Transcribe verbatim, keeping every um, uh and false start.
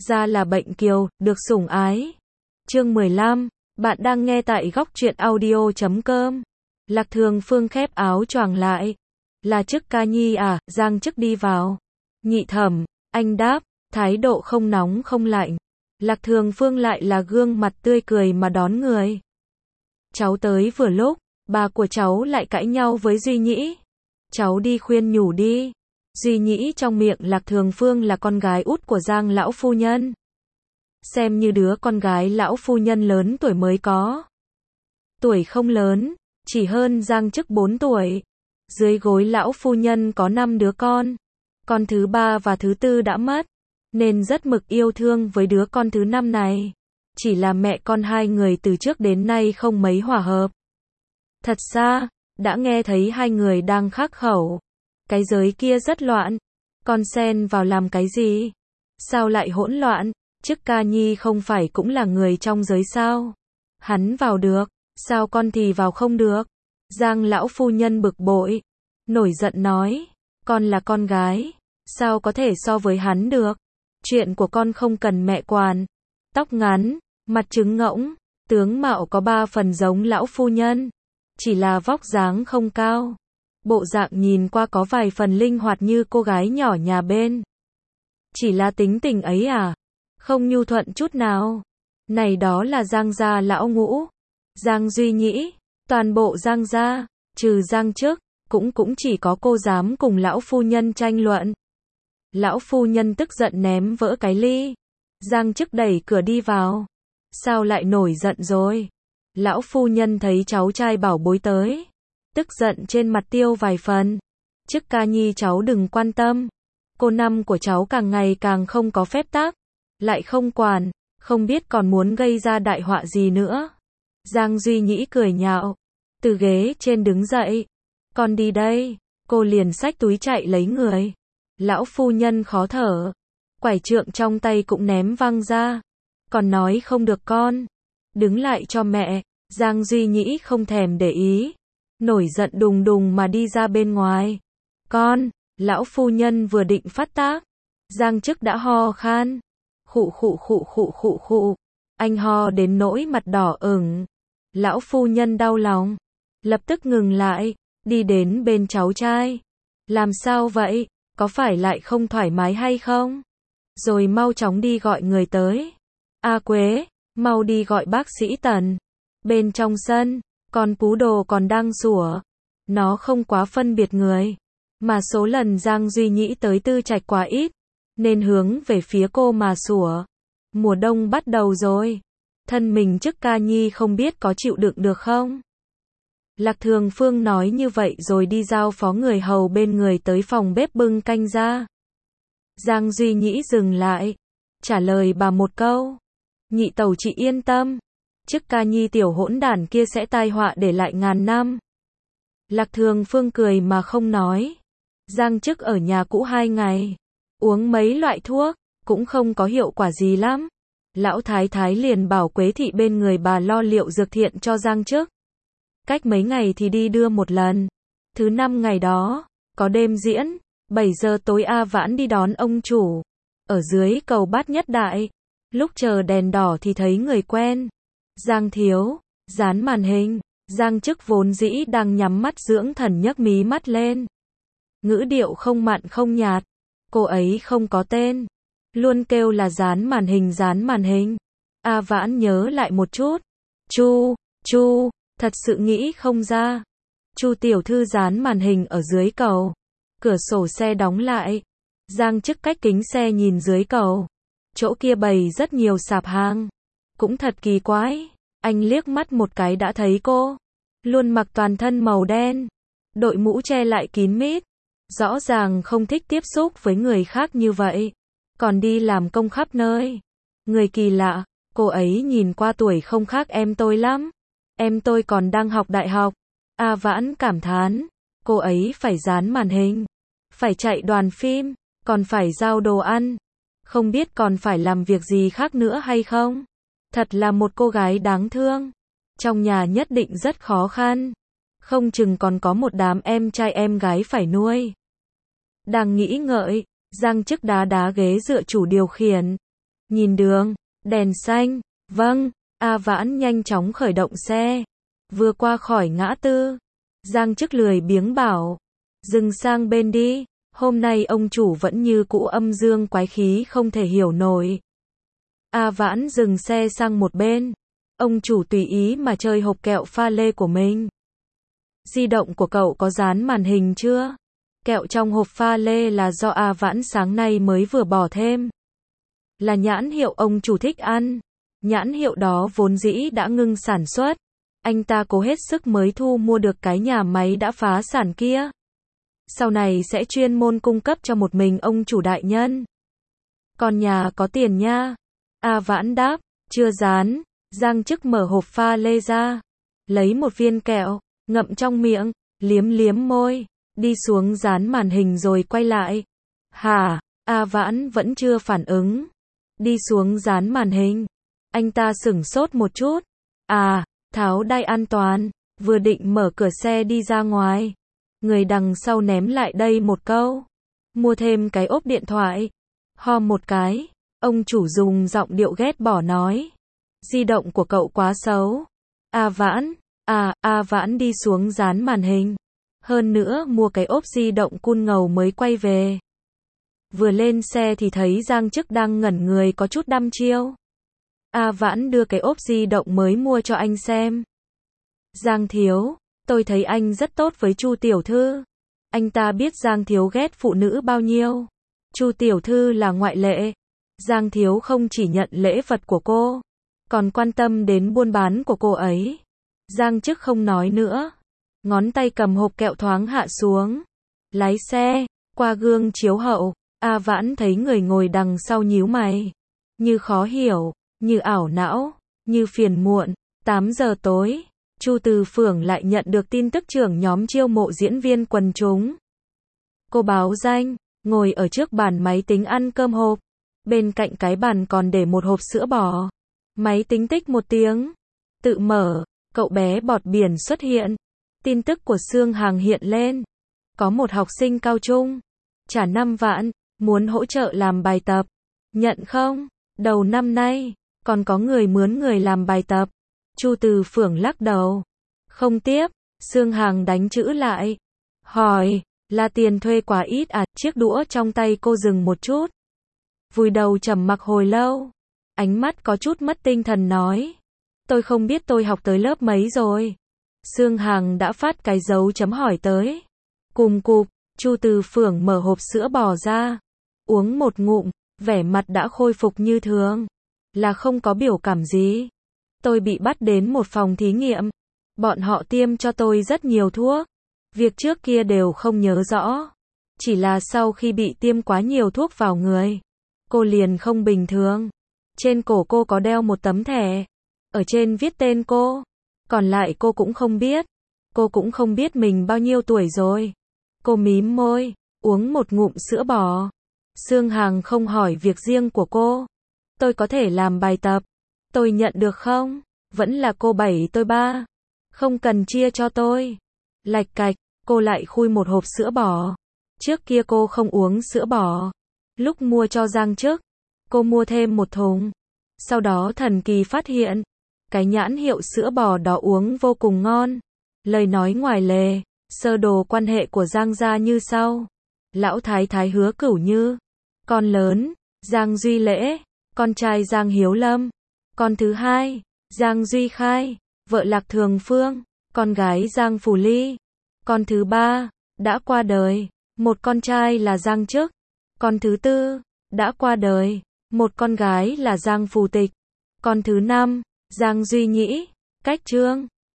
ra là bệnh kiều, được sủng ái. Chương mười lăm, bạn đang nghe tại góc truyện audio chấm com. Lạc Thường Phương khép áo choàng lại. Là Chức Ca Nhi à? Giang Chức đi vào. Nhị Thẩm, anh đáp, thái độ không nóng không lạnh. Lạc Thường Phương lại là gương mặt tươi cười mà đón người. Cháu tới vừa lúc, bà của cháu lại cãi nhau với Duy Nhĩ. Cháu đi khuyên nhủ đi. Duy Nhĩ trong miệng Lạc Thường Phương là con gái út của Giang lão phu nhân. Xem như đứa con gái lão phu nhân lớn tuổi mới có. Tuổi không lớn, chỉ hơn Giang Chức bốn tuổi. Dưới gối lão phu nhân có năm đứa con. Con thứ ba và thứ tư đã mất, nên rất mực yêu thương với đứa con thứ năm này. Chỉ là mẹ con hai người từ trước đến nay không mấy hòa hợp. Thật ra, đã nghe thấy hai người đang khắc khẩu. Cái giới kia rất loạn. Con xen vào làm cái gì? Sao lại hỗn loạn? Chức Ca Nhi không phải cũng là người trong giới sao? Hắn vào được, sao con thì vào không được? Giang lão phu nhân bực bội, nổi giận nói, con là con gái, sao có thể so với hắn được? Chuyện của con không cần mẹ quản. Tóc ngắn, mặt trứng ngỗng, tướng mạo có ba phần giống lão phu nhân, chỉ là vóc dáng không cao. Bộ dạng nhìn qua có vài phần linh hoạt như cô gái nhỏ nhà bên. Chỉ là tính tình ấy à? Không nhu thuận chút nào. Này đó là Giang gia lão ngũ, Giang Duy Nhĩ, toàn bộ Giang gia, trừ Giang Chức, cũng cũng chỉ có cô dám cùng lão phu nhân tranh luận. Lão phu nhân tức giận ném vỡ cái ly. Giang Chức đẩy cửa đi vào. Sao lại nổi giận rồi? Lão phu nhân thấy cháu trai bảo bối tới, tức giận trên mặt tiêu vài phần. Chức Ca Nhi cháu đừng quan tâm. Cô năm của cháu càng ngày càng không có phép tắc, lại không quản, không biết còn muốn gây ra đại họa gì nữa. Giang Duy Nhĩ cười nhạo, từ ghế trên đứng dậy. Con đi đây. Cô liền xách túi chạy lấy người. Lão phu nhân khó thở, quải trượng trong tay cũng ném văng ra. Còn nói không được con, đứng lại cho mẹ. Giang Duy Nhĩ không thèm để ý, nổi giận đùng đùng mà đi ra bên ngoài. Con, lão phu nhân vừa định phát tác, Giang Chức đã ho khan. Khụ khụ khụ khụ khụ khụ. Anh ho đến nỗi mặt đỏ ửng. Lão phu nhân đau lòng, lập tức ngừng lại, đi đến bên cháu trai. Làm sao vậy? Có phải lại không thoải mái hay không? Rồi mau chóng đi gọi người tới. A Quế, mau đi gọi bác sĩ Tần. Bên trong sân, con pú đồ còn đang sủa. Nó không quá phân biệt người, mà số lần Giang Duy Nhĩ tới Tư Trạch quá ít, nên hướng về phía cô mà sủa. Mùa đông bắt đầu rồi. Thân mình Chức Ca Nhi không biết có chịu đựng được không? Lạc Thường Phương nói như vậy rồi đi giao phó người hầu bên người tới phòng bếp bưng canh ra. Giang Duy Nhĩ dừng lại, trả lời bà một câu. Nhị tẩu chị yên tâm, Chức Ca Nhi tiểu hỗn đản kia sẽ tai họa để lại ngàn năm. Lạc Thường Phương cười mà không nói. Giang Chức ở nhà cũ hai ngày, uống mấy loại thuốc, cũng không có hiệu quả gì lắm. Lão thái thái liền bảo Quế thị bên người bà lo liệu dược thiện cho Giang Chức. Cách mấy ngày thì đi đưa một lần. Thứ năm ngày đó, có đêm diễn, bảy giờ tối A Vãn đi đón ông chủ. Ở dưới cầu Bát Nhất Đại, lúc chờ đèn đỏ thì thấy người quen. Giang thiếu, dán màn hình. Giang Chức vốn dĩ đang nhắm mắt dưỡng thần nhấc mí mắt lên. Ngữ điệu không mặn không nhạt. Cô ấy không có tên, luôn kêu là dán màn hình dán màn hình. A Vãn nhớ lại một chút. Chu, Chu, thật sự nghĩ không ra. Chu tiểu thư dán màn hình ở dưới cầu. Cửa sổ xe đóng lại. Giang Chức cách kính xe nhìn dưới cầu. Chỗ kia bày rất nhiều sạp hàng. Cũng thật kỳ quái. Anh liếc mắt một cái đã thấy cô. Luôn mặc toàn thân màu đen. Đội mũ che lại kín mít. Rõ ràng không thích tiếp xúc với người khác như vậy. Còn đi làm công khắp nơi. Người kỳ lạ, cô ấy nhìn qua tuổi không khác em tôi lắm. Em tôi còn đang học đại học. A Vãn cảm thán. Cô ấy phải dán màn hình, phải chạy đoàn phim, còn phải giao đồ ăn. Không biết còn phải làm việc gì khác nữa hay không? Thật là một cô gái đáng thương. Trong nhà nhất định rất khó khăn. Không chừng còn có một đám em trai em gái phải nuôi. Đang nghĩ ngợi, Giang Chức đá đá ghế dựa chủ điều khiển. Nhìn đường, đèn xanh, vâng, A Vãn nhanh chóng khởi động xe. Vừa qua khỏi ngã tư, Giang Chức lười biếng bảo, dừng sang bên đi, hôm nay ông chủ vẫn như cũ âm dương quái khí không thể hiểu nổi. A Vãn dừng xe sang một bên, ông chủ tùy ý mà chơi hộp kẹo pha lê của mình. Di động của cậu có dán màn hình chưa? Kẹo trong hộp pha lê là do A Vãn sáng nay mới vừa bỏ thêm. Là nhãn hiệu ông chủ thích ăn. Nhãn hiệu đó vốn dĩ đã ngưng sản xuất. Anh ta cố hết sức mới thu mua được cái nhà máy đã phá sản kia. Sau này sẽ chuyên môn cung cấp cho một mình ông chủ đại nhân. Còn nhà có tiền nha. A Vãn đáp, chưa dán. Giang Chức mở hộp pha lê ra, lấy một viên kẹo, ngậm trong miệng, liếm liếm môi, đi xuống dán màn hình rồi quay lại. Hả? A Vãn vẫn chưa phản ứng. Đi xuống dán màn hình. Anh ta sửng sốt một chút. À, tháo đai an toàn, vừa định mở cửa xe đi ra ngoài. Người đằng sau ném lại đây một câu. Mua thêm cái ốp điện thoại. Ho một cái, ông chủ dùng giọng điệu ghét bỏ nói. Di động của cậu quá xấu. A Vãn, à, A Vãn đi xuống dán màn hình. Hơn nữa mua cái ốp di động cun ngầu mới quay về. Vừa lên xe thì thấy Giang Chức đang ngẩn người có chút đăm chiêu. A Vãn đưa cái ốp di động mới mua cho anh xem. Giang thiếu, tôi thấy anh rất tốt với Chu tiểu thư. Anh ta biết Giang thiếu ghét phụ nữ bao nhiêu. Chu tiểu thư là ngoại lệ. Giang thiếu không chỉ nhận lễ vật của cô, còn quan tâm đến buôn bán của cô ấy. Giang Chức không nói nữa. Ngón tay cầm hộp kẹo thoáng hạ xuống. Lái xe, qua gương chiếu hậu, A Vãn thấy người ngồi đằng sau nhíu mày. Như khó hiểu, như ảo não, như phiền muộn. tám giờ tối, Chu Từ Phưởng lại nhận được tin tức trưởng nhóm chiêu mộ diễn viên quần chúng. Cô báo danh, ngồi ở trước bàn máy tính ăn cơm hộp. Bên cạnh cái bàn còn để một hộp sữa bò. Máy tính tích một tiếng. Tự mở, cậu bé bọt biển xuất hiện. Tin tức của Sương Hằng hiện lên. Có một học sinh cao trung. Trả năm vạn, muốn hỗ trợ làm bài tập. Nhận không? Đầu năm nay, còn có người mướn người làm bài tập. Chu Từ Phưởng lắc đầu. Không tiếp, Sương Hằng đánh chữ lại. Hỏi, là tiền thuê quá ít à? Chiếc đũa trong tay cô dừng một chút. Vùi đầu trầm mặc hồi lâu. Ánh mắt có chút mất tinh thần nói. Tôi không biết tôi học tới lớp mấy rồi. Sương Hằng đã phát cái dấu chấm hỏi tới. Cùm cụp, Chu Từ Phưởng mở hộp sữa bò ra. Uống một ngụm, vẻ mặt đã khôi phục như thường. Là không có biểu cảm gì. Tôi bị bắt đến một phòng thí nghiệm. Bọn họ tiêm cho tôi rất nhiều thuốc. Việc trước kia đều không nhớ rõ. Chỉ là sau khi bị tiêm quá nhiều thuốc vào người, cô liền không bình thường. Trên cổ cô có đeo một tấm thẻ. Ở trên viết tên cô. Còn lại cô cũng không biết. Cô cũng không biết mình bao nhiêu tuổi rồi. Cô mím môi, uống một ngụm sữa bò. Sương Hằng không hỏi việc riêng của cô. Tôi có thể làm bài tập. Tôi nhận được không? Vẫn là cô bảy tôi ba. Không cần chia cho tôi. Lạch cạch, cô lại khui một hộp sữa bò. Trước kia cô không uống sữa bò. Lúc mua cho Giang Chức, cô mua thêm một thùng. Sau đó thần kỳ phát hiện, cái nhãn hiệu sữa bò đó uống vô cùng ngon. Lời nói ngoài lề, sơ đồ quan hệ của Giang gia như sau. Lão thái thái Hứa Cửu Như. Con lớn, Giang Duy Lễ. Con trai Giang Hiếu Lâm. Con thứ hai, Giang Duy Khai. Vợ Lạc Thường Phương. Con gái Giang Phù Ly. Con thứ ba, đã qua đời. Một con trai là Giang Chức. Con thứ tư, đã qua đời. Một con gái là Giang Phù Tịch. Con thứ năm, Giang Duy Nhĩ. Cách Trương.